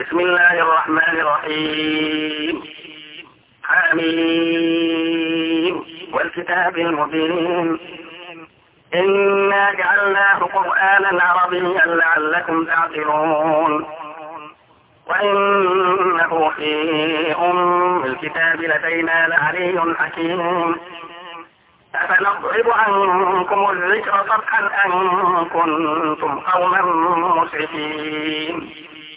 بسم الله الرحمن الرحيم. حميم والكتاب المبين. إنا جعلناه قرآنا عربيا لعلكم تعقلون. وإنه في أم الكتاب لدينا لعلي حكيم. أفنضرب عنكم الذكر صفحا أن كنتم قوما مسرفين.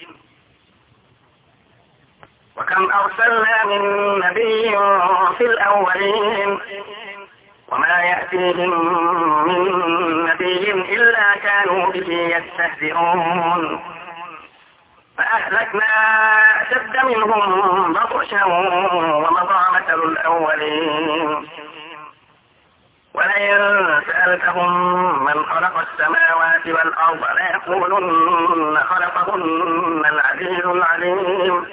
وكم أرسلنا من نبي في الأولين وما يأتيهم من نبي إلا كانوا به يستهزئون. فأهلكنا أشد منهم بطشا ومضى مثل الأولين. ولئن سألتهم من خلق السماوات والأرض ليقولن خلقهن العزيز العليم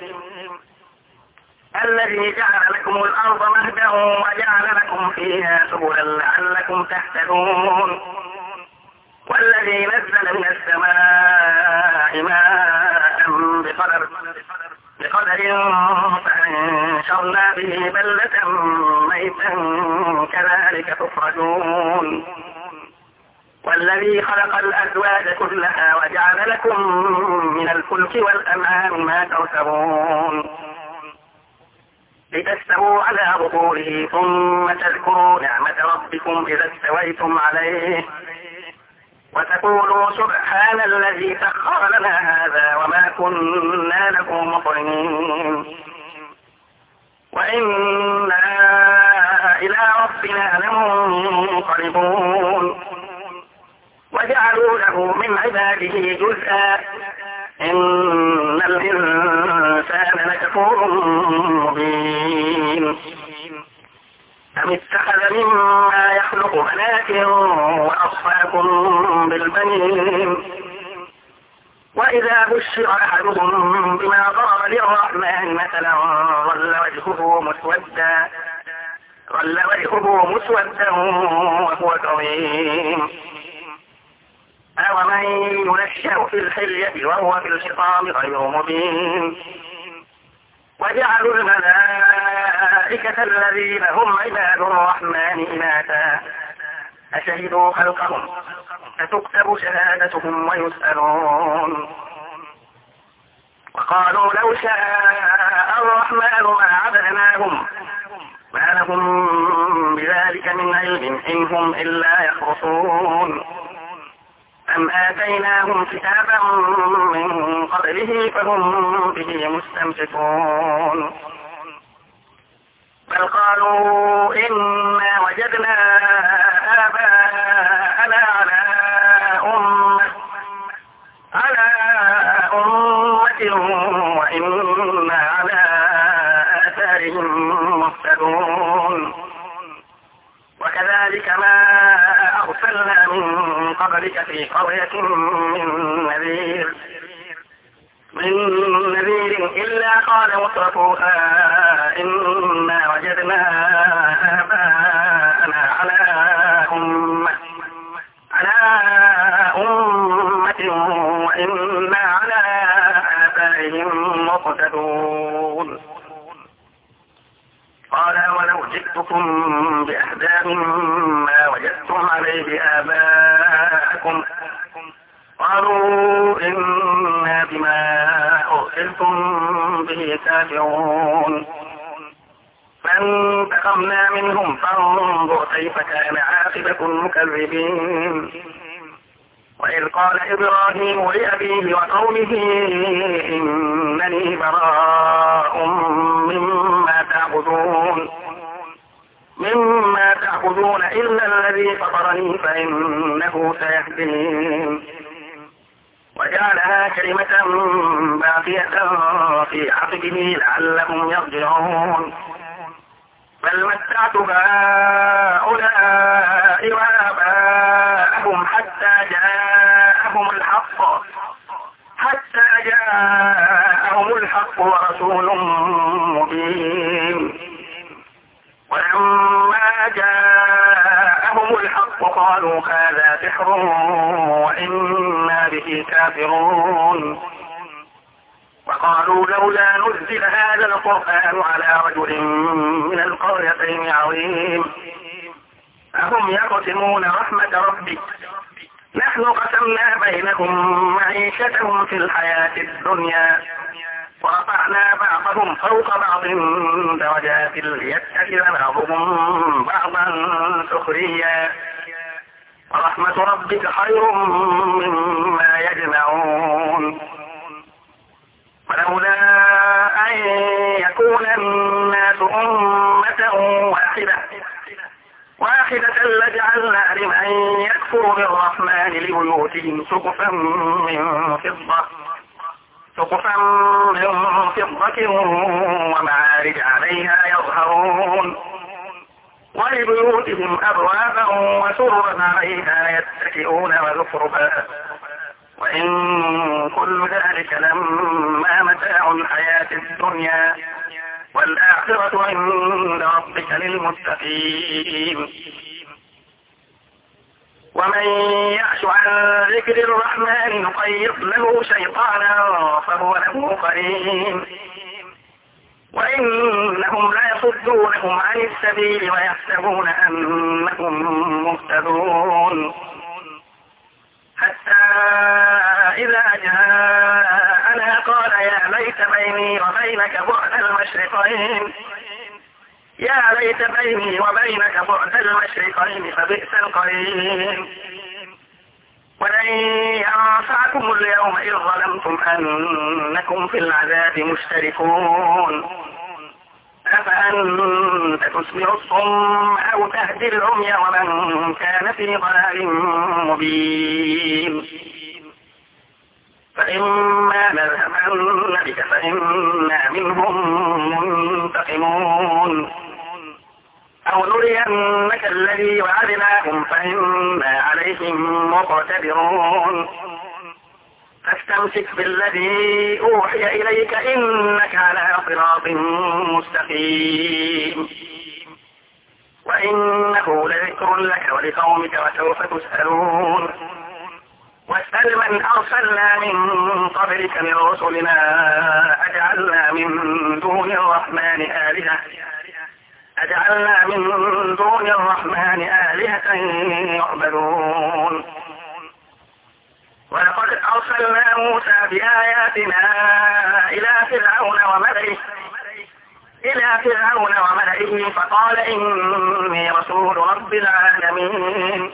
الذي جعل لكم الأرض مهدا وجعل لكم فيها سبلا لعلكم تهتدون. والذي نزل من السماء ماء بقدر فأنشرنا به بلدة ميتا كذلك تخرجون. والذي خلق الأزواج كلها وجعل لكم من الفلك والأنعام ما تركبون لتستووا على ظهوره ثم تذكروا نعمة ربكم إذا استويتم عليه وتقولوا سبحان الذي سخر لنا هذا وما كنا له مقرنين وإنا إلى ربنا لمنقلبون. وجعلوا له من عباده جزءا إن الإنسان لكفور مبين. أم اتخذ مما يخلق بنات وأصفاكم بالبنين وإذا بشر أحدهم بما ضرب للرحمن مثلا ظل وجهه مسودا وهو كظيم. أومن ينشأ في الحلية وهو في الخصام غير مبين. وجعلوا الملائكة الذين هم عباد الرحمن إناثا أشهدوا خلقهم فتكتب شهادتهم ويسألون. وقالوا لو شاء الرحمن ما عبدناهم ما لهم بذلك من علم إن هم إلا يخرصون. أم آتيناهم كتابا من قبله فهم به مستمسكون. بل قالوا إنا وجدنا آباءنا على أمة وإنا على آثارهم مهتدون. وكذلك ما أرسلنا من قبلك في قرية من نذير إلا قال مترفوها إنا وجدنا آباءنا على أمة وإنا على آثارهم مقتدون. قال ولو جئتكم بأهدى مما وجدتم عليه آباءكم قالوا إنا بما أرسلتم به كافرون. فانتقمنا منهم فانظر كيف كان عاقبة المكذبين. وإذ قال إبراهيم لأبيه وقومه إنني براء مما تعبدون إلا الذي فطرني فإنه سيهدين. وجعلها كلمة باقية في عقبه لعلهم يرجعون. بل متعت هؤلاء وآباءهم حتى جاءهم الحق ورسول مبين. ولما جاءهم الحق قالوا هذا سحر وإنا به كافرون. وقالوا لولا نزل هذا القرآن على رجل من القريتين عظيم أهم يقسمون رحمة ربك نحن قسمنا بينهم معيشتهم في الحياة الدنيا ورفعنا بعضهم فوق بعض درجات ليتخذ بعضهم بعضا سخريا ورحمة ربك خير مما يجمعون ولولا أن يكون الناس أمة واحدة لجعلنا لمن يكفر بالرحمن لبيوتهم سقفا من فضة ومعارج عليها يظهرون ولبيوتهم أبوابا وسررا عليها يتكئون وزخرفا وإن كل ذلك لما متاع الحياة الدنيا والآخرة عند ربك للمتقين ومن يعش عن ذكر الرحمن نقيض له شيطانا فهو له قرين وإنهم ليصدونهم عن السبيل ويحسبون أنهم مهتدون حتى إذا جاءنا قال يا ليت بيني وبينك بعد المشرقين فبئس القرين ولن ينفعكم اليوم إذ ظلمتم أنكم في العذاب مشتركون أفأنت تسمع الصم أو تهدي العمي ومن كان في ضلال مبين فإما نذهبن بك فإنا منهم منتقمون أو نرينك الذي وعدناهم فإنا عليهم مقتدرون فاستمسك بالذي أوحي إليك إنك على صراط مستقيم وإنه لذكر لك ولقومك وسوف تسألون واسأل من أرسلنا من قبلك من رسلنا أجعلنا من دون الرحمن آلهة يعبدون ولقد أرسلنا موسى بآياتنا إلى فرعون وملئه فقال إني رسول رب العالمين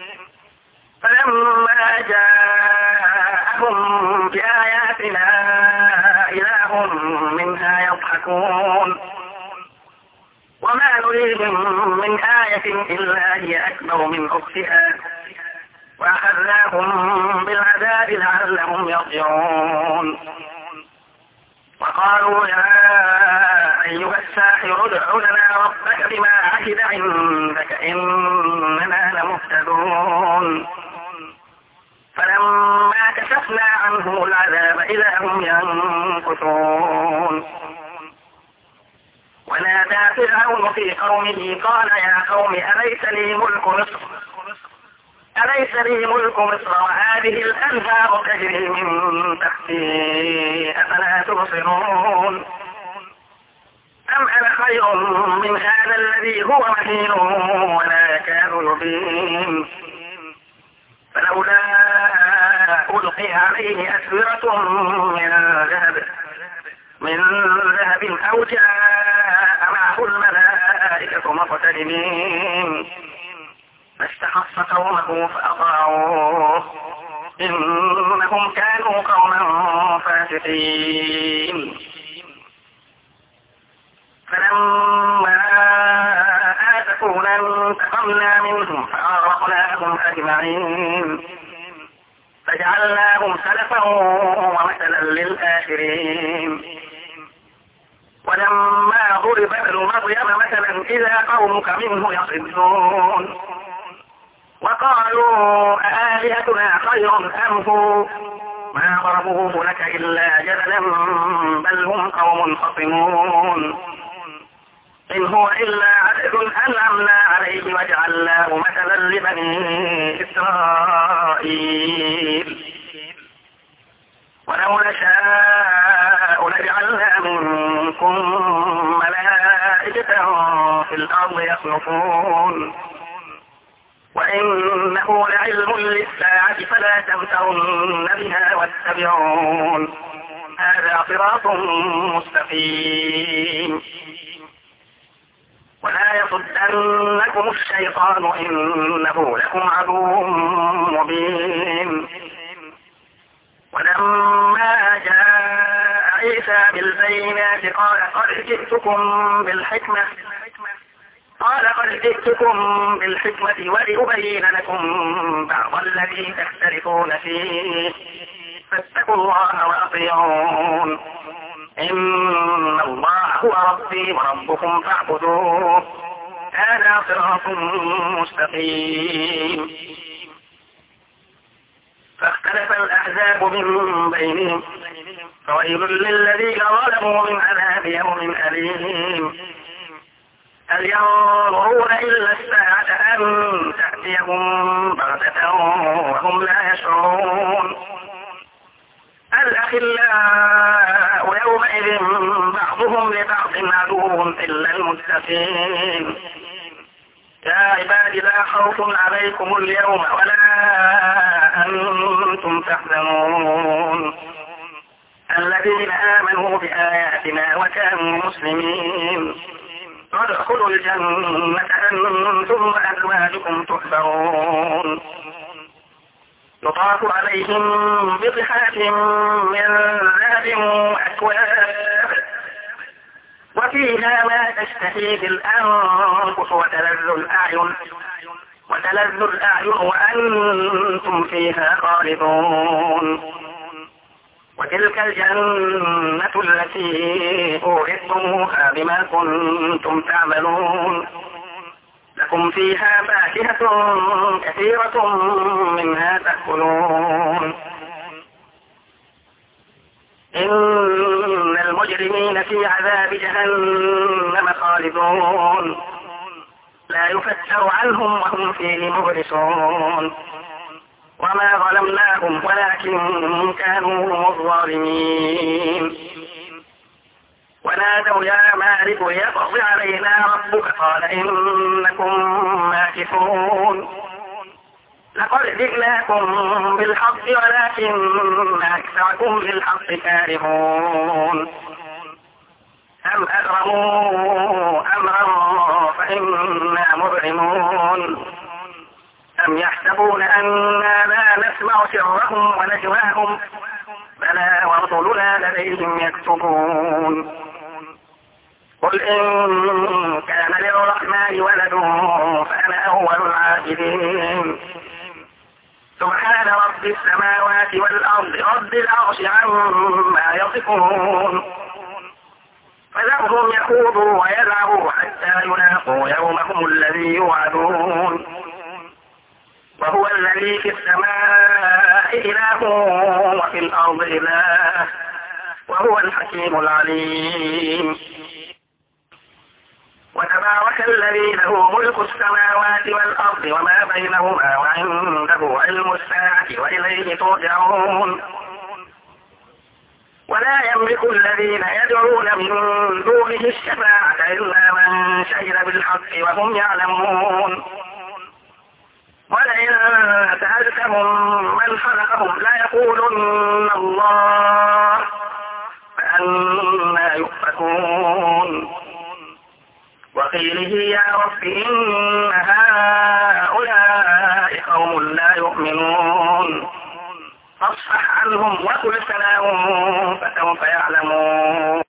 فلما جاءهم بآياتنا إذا هم منها يضحكون وما نريهم من آية إلا هي أكبر من أختها وأخذناهم بالعذاب لعلهم يرجعون وقالوا يا أيها الساحر ادع لنا ربك بما عهد عندك إننا لمهتدون فلما كشفنا عنهم العذاب إذا هم ينكثون ونادى فرعون في قومه قال يا قوم أليس لي ملك مصر وهذه الأنهار تجري من تحتي أفلا تبصرون أم أنا خير من هذا الذي هو مهين ولا يكاد يبين فلولا ألقي عليه أسورة من ذهب أو جاء معه الملائكة مقترنين فاستخف قومه فأطاعوه إنهم كانوا قوما فاسقين فلما آسفونا انتقمنا منهم فأغرقناهم أجمعين فجعلناهم سلفا ومثلا للآخرين ولما ضرب ابن مريم مثلا إذا قومك منه يصدون وقالوا أآلهتنا خير أم هو ما ضربوه لك إلا جدلا بل هم قوم خصمون إن هو إلا عبد أنعمنا عليه وجعلناه مثلا لبني إسرائيل ولو نشاء وفي الأرض يخلفون وإنه لعلم للساعة فلا تمترن بها واتبعون هذا صراط مستقيم ولا يصدنكم الشيطان إنه لكم عدو مبين ولما جاء عيسى بالبينات قال قد جئتكم بالحكمة ولأبين لكم بعض الذي تختلفون فيه فاتقوا الله وأطيعون إن الله هو ربي وربكم فاعبدوه هذا صراط مستقيم فاختلف الأحزاب من بينهم فويل للذين ظلموا من عذاب يوم أليم هل ينظرون إلا الساعة أن تأتيهم بغتة وهم لا يشعرون الأخلاء يومئذ بعضهم لبعض عدو إلا المتقين يا عباد لا خوف عليكم اليوم ولا أنتم تحزنون الذين آمنوا بآياتنا وكانوا مسلمين ادخلوا الجنة أنتم وأزواجكم تحبرون يطاف عليهم بصحاف من ذهب وأكواب وفيها ما تشتهيه الأنفس وتلذ الأعين وأنتم فيها خالدون وتلك الجنة التي أورثتموها بما كنتم تعملون لكم فيها فاكهة كثيرة منها تأكلون إن المجرمين في عذاب جهنم خالدون لا يفتر عنهم وهم فيه مبلسون وما ظلمناهم ولكن كانوا هم الظالمين ونادوا يا مالك ليقض علينا ربك قال إنكم ماكثون لقد جئناكم بالحق ولكن أكثركم للحق كارهون أم أجرموا أمرا فإنا مبرمون أم يحسبون أننا لا نسمع سرهم ونجواهم بلى ورسلنا لديهم يكتبون قل إن كان للرحمن ولد فأنا أول العابدين سبحان رب السماوات والأرض رب العرش عما يصفون فذرهم يخوضوا ويلعبوا حتى يلاقوا يومهم الذي يوعدون وهو الذي في السماء إله وفي الأرض إله وهو الحكيم العليم وتبارك الذي له ملك السماوات والأرض وما بينهما وعنده علم الساعة وإليه ترجعون ولا يملك الذين يدعون من دونه الشفاعة إلا من شهد بالحق وهم يعلمون ولئن سألتهم من خلقهم ليقولن الله فأنى يؤفكون وقيله يا رب إن هؤلاء قوم لا يؤمنون فاصفح عنهم وقل سلام فسوف يعلمون